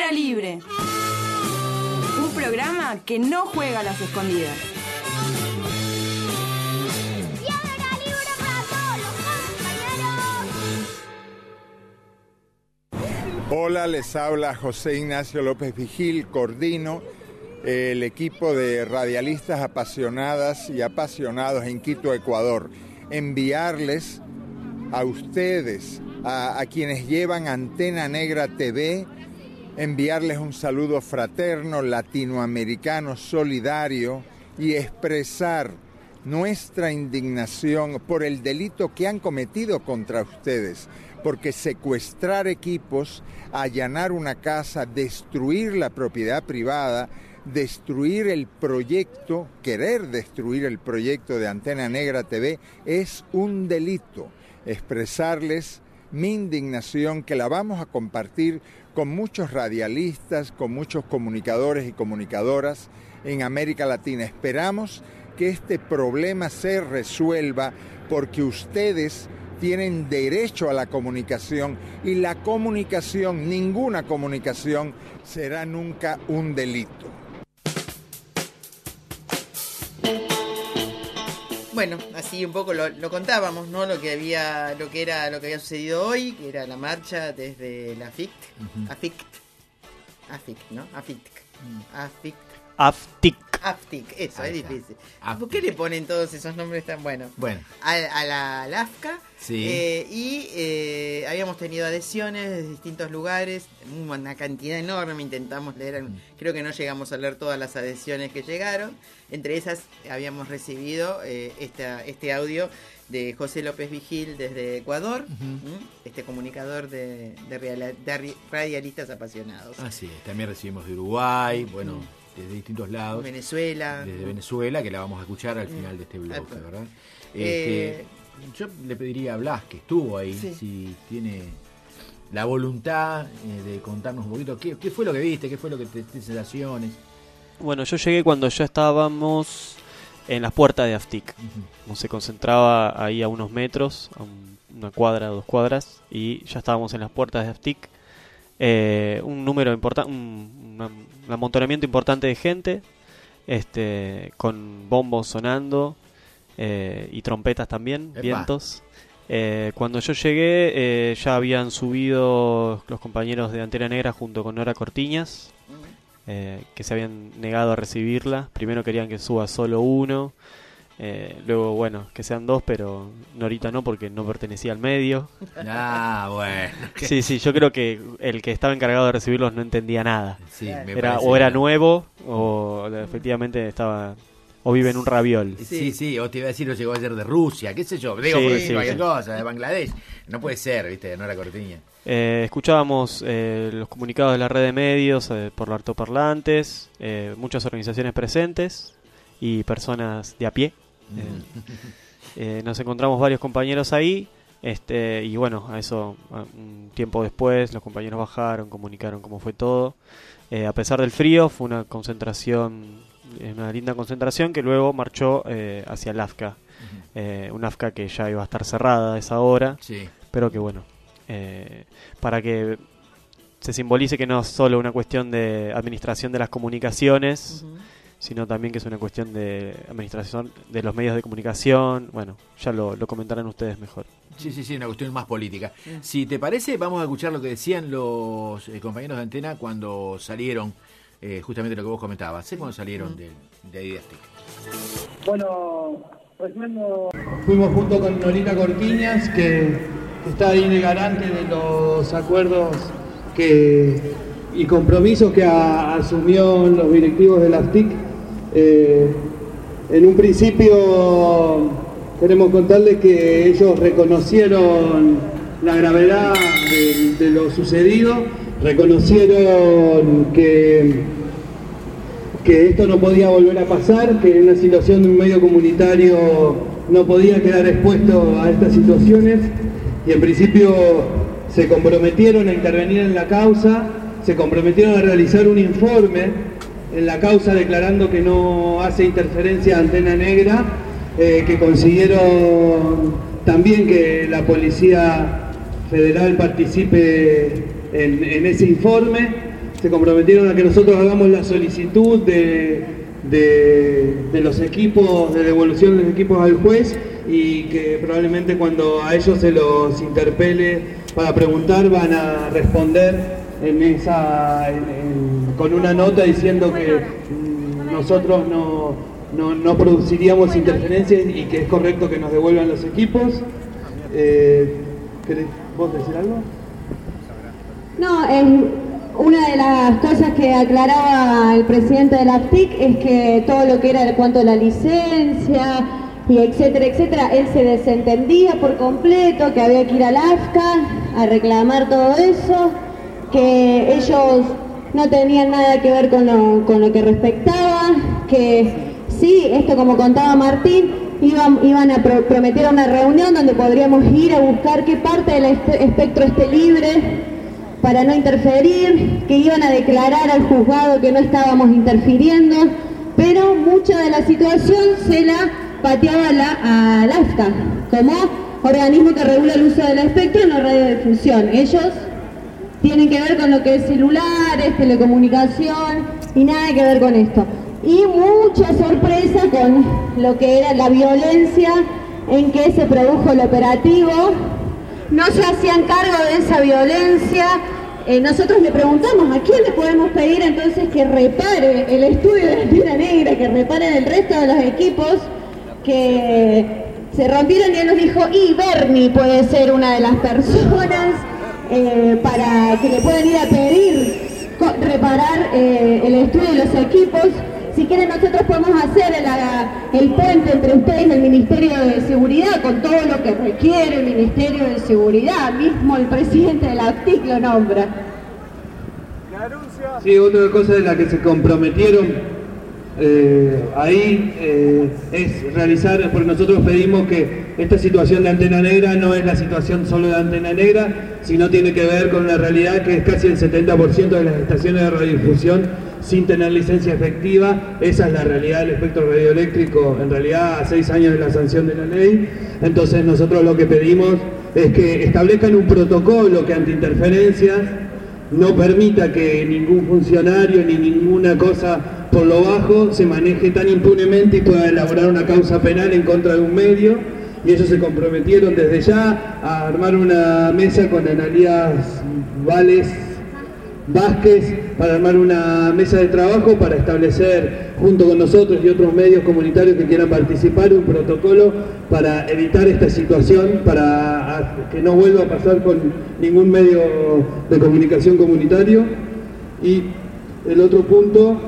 Piedra Libre. Un programa que no juega a las escondidas. ¡Piedra Libre para todos los compañeros! Hola, les habla José Ignacio López Vigil, coordino el equipo de radialistas apasionadas y apasionados en Quito, Ecuador. Enviarles a ustedes, a quienes llevan Antena Negra TV, enviarles un saludo fraterno, latinoamericano, solidario y expresar nuestra indignación por el delito que han cometido contra ustedes, porque secuestrar equipos, allanar una casa, destruir la propiedad privada, destruir el proyecto, querer destruir el proyecto de Antena Negra TV es un delito. Expresarles mi indignación, que la vamos a compartir con muchos radialistas, con muchos comunicadores y comunicadoras en América Latina. Esperamos que este problema se resuelva porque ustedes tienen derecho a la comunicación y la comunicación, ninguna comunicación será nunca un delito. Bueno, así un poco lo contábamos, ¿no? Lo que había sucedido hoy, que era la marcha desde la AFIC, ¿no? AFTIC, eso, es difícil. AFTIC. ¿Por qué le ponen todos esos nombres tan buenos? Bueno. A la AFCA. Sí. Habíamos tenido adhesiones de distintos lugares, una cantidad enorme, intentamos leer, creo que no llegamos a leer todas las adhesiones que llegaron. Entre esas habíamos recibido este audio de José López Vigil desde Ecuador, este comunicador de radialistas apasionados. Así es, también recibimos de Uruguay, bueno, desde distintos lados. Venezuela. Desde Venezuela, que la vamos a escuchar al final de este bloque, ¿verdad? Yo le pediría a Blas, que estuvo ahí, si tiene la voluntad de contarnos un poquito qué fue lo que viste, qué fue lo que te sensaciones. Bueno, yo llegué cuando ya estábamos en las puertas de AFTIC. Se concentraba ahí a unos metros, a una cuadra, 2 cuadras, y ya estábamos en las puertas de AFTIC. Un número importante, un amontonamiento importante de gente, con bombos sonando y trompetas también, vientos. Cuando yo llegué ya habían subido los compañeros de Antena Negra junto con Nora Cortiñas, que se habían negado a recibirla. Primero querían que suba solo uno, luego bueno, que sean 2, pero Norita no, porque no pertenecía al medio. Bueno. Sí, yo creo que el que estaba encargado de recibirlos no entendía nada. Sí, era nuevo, o efectivamente estaba, o vive en un raviol. Sí, o te iba a decir, o llegó ayer de Rusia, qué sé yo, digo, por decir cualquier cosa, de Bangladesh. No puede ser, viste, no era Cortiña. Escuchábamos los comunicados de la red de medios por los altoparlantes, muchas organizaciones presentes y personas de a pie. Nos encontramos varios compañeros ahí, y bueno, a eso, un tiempo después, los compañeros bajaron, comunicaron cómo fue todo. A pesar del frío, fue una linda concentración que luego marchó hacia el AFCA. Un AFCA que ya iba a estar cerrada a esa hora, pero que bueno, para que se simbolice que no es solo una cuestión de administración de las comunicaciones, sino también que es una cuestión de administración de los medios de comunicación. Bueno, ya lo comentarán ustedes mejor. Sí, una cuestión más política. Si te parece, vamos a escuchar lo que decían los compañeros de Antena cuando salieron, justamente lo que vos comentabas, cuando salieron de ahí de AFTIC. Bueno, fuimos junto con Norita Cortiñas, que está ahí de garante de los acuerdos y compromisos que asumió los directivos de la AFTIC. En un principio queremos contarles que ellos reconocieron la gravedad de lo sucedido, reconocieron que esto no podía volver a pasar, que en una situación de un medio comunitario no podía quedar expuesto a estas situaciones, y en principio se comprometieron a intervenir en la causa, se comprometieron a realizar un informe en la causa declarando que no hace interferencia a Antena Negra, que consiguieron también que la Policía Federal participe en ese informe. se comprometieron a que nosotros hagamos la solicitud de los equipos, de devolución de los equipos al juez, y que probablemente cuando a ellos se los interpele para preguntar van a responder con una nota diciendo que nosotros no produciríamos interferencias y que es correcto que nos devuelvan los equipos. ¿Querés vos decir algo? No, una de las cosas que aclaraba el presidente de la AFTIC es que todo lo que era en cuanto a la licencia y etcétera, él se desentendía por completo, que había que ir al AFCA a reclamar todo eso, que ellos no tenían nada que ver con lo que respectaba, que sí, esto como contaba Martín, iban a prometer una reunión donde podríamos ir a buscar qué parte del espectro esté libre para no interferir, que iban a declarar al juzgado que no estábamos interfiriendo, pero mucha de la situación se la pateaba al AFCA como organismo que regula el uso del espectro en la radiodifusión. Ellos tienen que ver con lo que es celulares, telecomunicación y nada que ver con esto. Y mucha sorpresa con lo que era la violencia en que se produjo el operativo. No se hacían cargo de esa violencia. Nosotros le preguntamos a quién le podemos pedir entonces que repare el estudio de Antena Negra, que repare el resto de los equipos que se rompieron, y él nos dijo, y Bernie puede ser una de las personas para que le puedan ir a pedir reparar el estudio de los equipos. Si quieren, nosotros podemos hacer el puente entre ustedes y el Ministerio de Seguridad con todo lo que requiere el Ministerio de Seguridad. Mismo el presidente de la AFTIC lo nombra. Sí, otra cosa de la que se comprometieron es realizar, porque nosotros pedimos que esta situación de Antena Negra no es la situación solo de Antena Negra, sino tiene que ver con una realidad que es casi el 70% de las estaciones de radiodifusión sin tener licencia efectiva. Esa es la realidad del espectro radioeléctrico, en realidad a 6 años de la sanción de la ley. Entonces nosotros lo que pedimos es que establezcan un protocolo que ante interferencias no permita que ningún funcionario ni ninguna cosa por lo bajo se maneje tan impunemente y pueda elaborar una causa penal en contra de un medio. Y ellos se comprometieron desde ya a armar una mesa con Analías Vázquez para armar una mesa de trabajo para establecer, junto con nosotros y otros medios comunitarios que quieran participar, un protocolo para evitar esta situación, para que no vuelva a pasar con ningún medio de comunicación comunitario. Y el otro punto,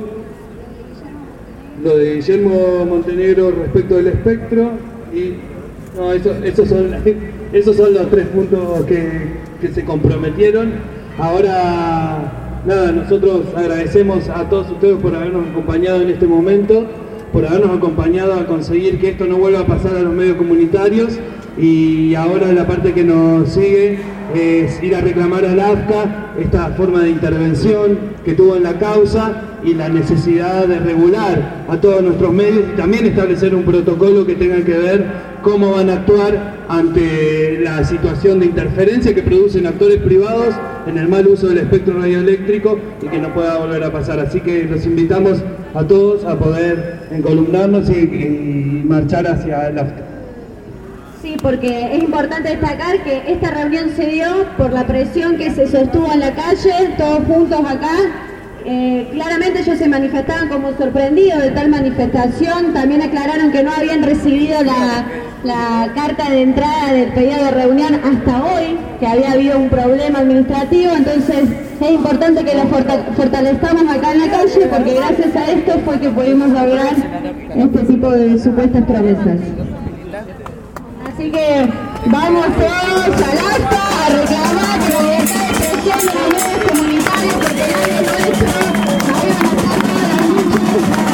lo de Guillermo Montenegro respecto del espectro, y no, esos son los 3 puntos que se comprometieron. Ahora, nada, nosotros agradecemos a todos ustedes por habernos acompañado en este momento, por habernos acompañado a conseguir que esto no vuelva a pasar a los medios comunitarios, y ahora la parte que nos sigue es ir a reclamar al AFCA esta forma de intervención que tuvo en la causa y la necesidad de regular a todos nuestros medios y también establecer un protocolo que tenga que ver cómo van a actuar ante la situación de interferencia que producen actores privados en el mal uso del espectro radioeléctrico y que no pueda volver a pasar. Así que los invitamos a todos a poder encolumnarnos y marchar hacia el AFCA. Sí, porque es importante destacar que esta reunión se dio por la presión que se sostuvo en la calle, todos juntos acá. Claramente ellos se manifestaban como sorprendidos de tal manifestación. También aclararon que no habían recibido la carta de entrada del pedido de reunión hasta hoy, que había habido un problema administrativo. Entonces es importante que lo fortalezcamos acá en la calle, porque gracias a esto fue que pudimos lograr este tipo de supuestas promesas. Así que vamos todos al acta a reclamar la libertad de expresión de los medios comunitarios, porque nadie es nuestro. Ahí van a estar todas las luchas.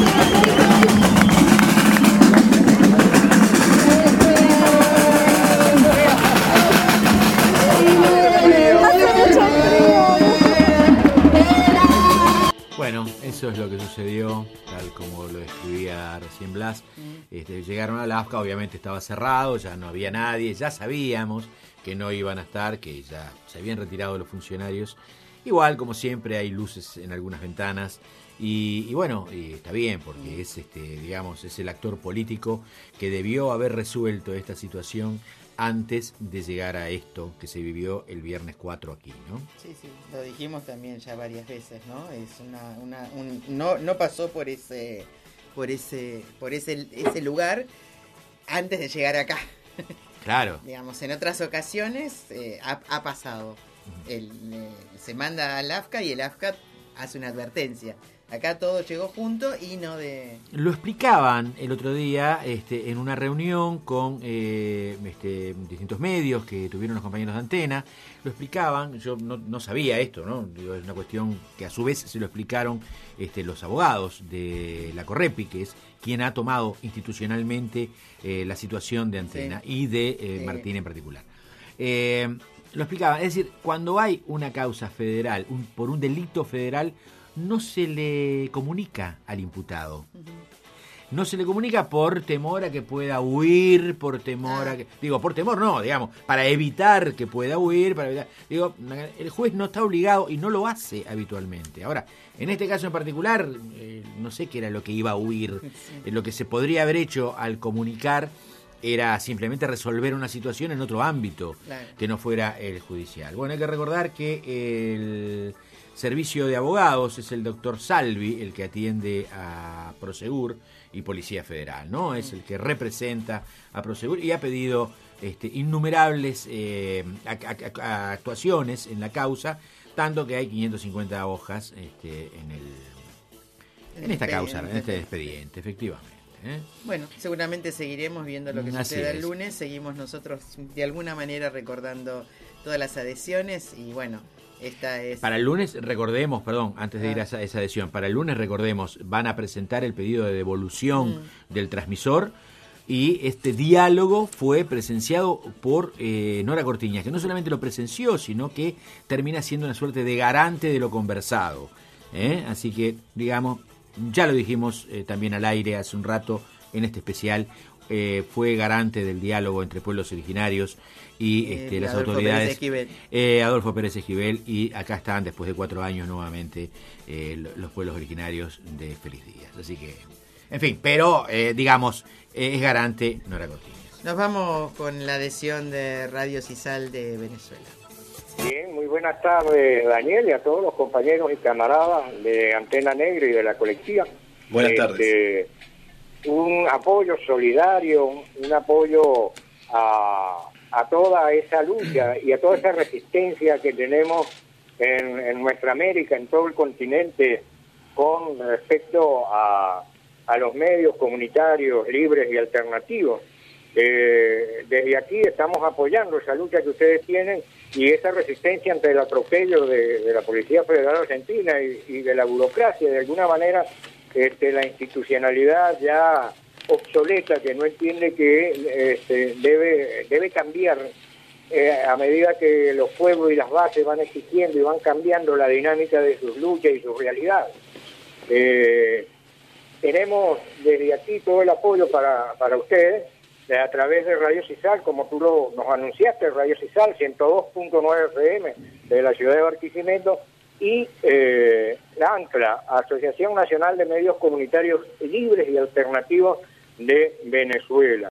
Bueno, eso es lo que sucedió, tal como lo describía recién Blas. Llegaron a la AFCA, obviamente estaba cerrado, ya no había nadie, ya sabíamos que no iban a estar, que ya se habían retirado los funcionarios Igual, como siempre, hay luces en algunas ventanas y bueno, y está bien porque es digamos, es el actor político que debió haber resuelto esta situación antes de llegar a esto que se vivió el viernes 4 aquí, ¿no? Sí, lo dijimos también ya varias veces, ¿no? Es no pasó por ese lugar antes de llegar acá. Claro. Digamos, en otras ocasiones ha pasado. Se manda al AFCA y el AFCA hace una advertencia. Acá todo llegó junto y no de... Lo explicaban el otro día en una reunión con distintos medios que tuvieron los compañeros de Antena. Lo explicaban, yo no sabía esto, ¿no? Digo, es una cuestión que a su vez se lo explicaron los abogados de la Correpi, que es quien ha tomado institucionalmente la situación de Antena, sí, y de Martín en particular. Lo explicaban, es decir, cuando hay una causa federal, por un delito federal, no se le comunica al imputado. No se le comunica por temor a que pueda huir, por temor a que... Digo, por temor no, digamos, para evitar que pueda huir, digo, el juez no está obligado y no lo hace habitualmente. Ahora, en este caso en particular, no sé qué era lo que iba a huir. Sí. Lo que se podría haber hecho al comunicar era simplemente resolver una situación en otro ámbito, claro, que no fuera el judicial. Bueno, hay que recordar que el servicio de abogados es el doctor Salvi, el que atiende a Prosegur y Policía Federal, ¿no? Es el que representa a Prosegur y ha pedido innumerables actuaciones en la causa, tanto que hay 550 hojas en esta causa, en este expediente, efectivamente. Bueno, seguramente seguiremos viendo lo que suceda el lunes. Seguimos nosotros de alguna manera recordando todas las adhesiones y bueno, esta es... Para el lunes, recordemos, perdón, antes de ir a esa adhesión, para el lunes recordemos, van a presentar el pedido de devolución del transmisor y este diálogo fue presenciado por Nora Cortiñas, que no solamente lo presenció, sino que termina siendo una suerte de garante de lo conversado. Así que, digamos, ya lo dijimos también al aire hace un rato en este especial, fue garante del diálogo entre pueblos originarios y las Adolfo autoridades. Pérez Esquivel. Adolfo Pérez Esquivel, y acá están después de 4 años nuevamente los pueblos originarios de Feliz Días. Así que, en fin, pero digamos, es garante Nora Cortiñas. Nos vamos con la adhesión de Radio Cisal de Venezuela. Bien, muy buenas tardes, Daniel, y a todos los compañeros y camaradas de Antena Negra y de la colectiva. Buenas tardes. Un apoyo solidario, un apoyo a toda esa lucha y a toda esa resistencia que tenemos en nuestra América, en todo el continente, con respecto a los medios comunitarios libres y alternativos. Desde aquí estamos apoyando esa lucha que ustedes tienen y esa resistencia ante el atropello de la Policía Federal Argentina y de la burocracia. De alguna manera, la institucionalidad ya obsoleta, que no entiende que debe cambiar a medida que los pueblos y las bases van existiendo y van cambiando la dinámica de sus luchas y sus realidades. Tenemos desde aquí todo el apoyo para ustedes, a través de Radio Cisal, como tú nos anunciaste, Radio Cisal 102.9 FM de la ciudad de Barquisimeto, y la ANCLA, Asociación Nacional de Medios Comunitarios Libres y Alternativos de Venezuela.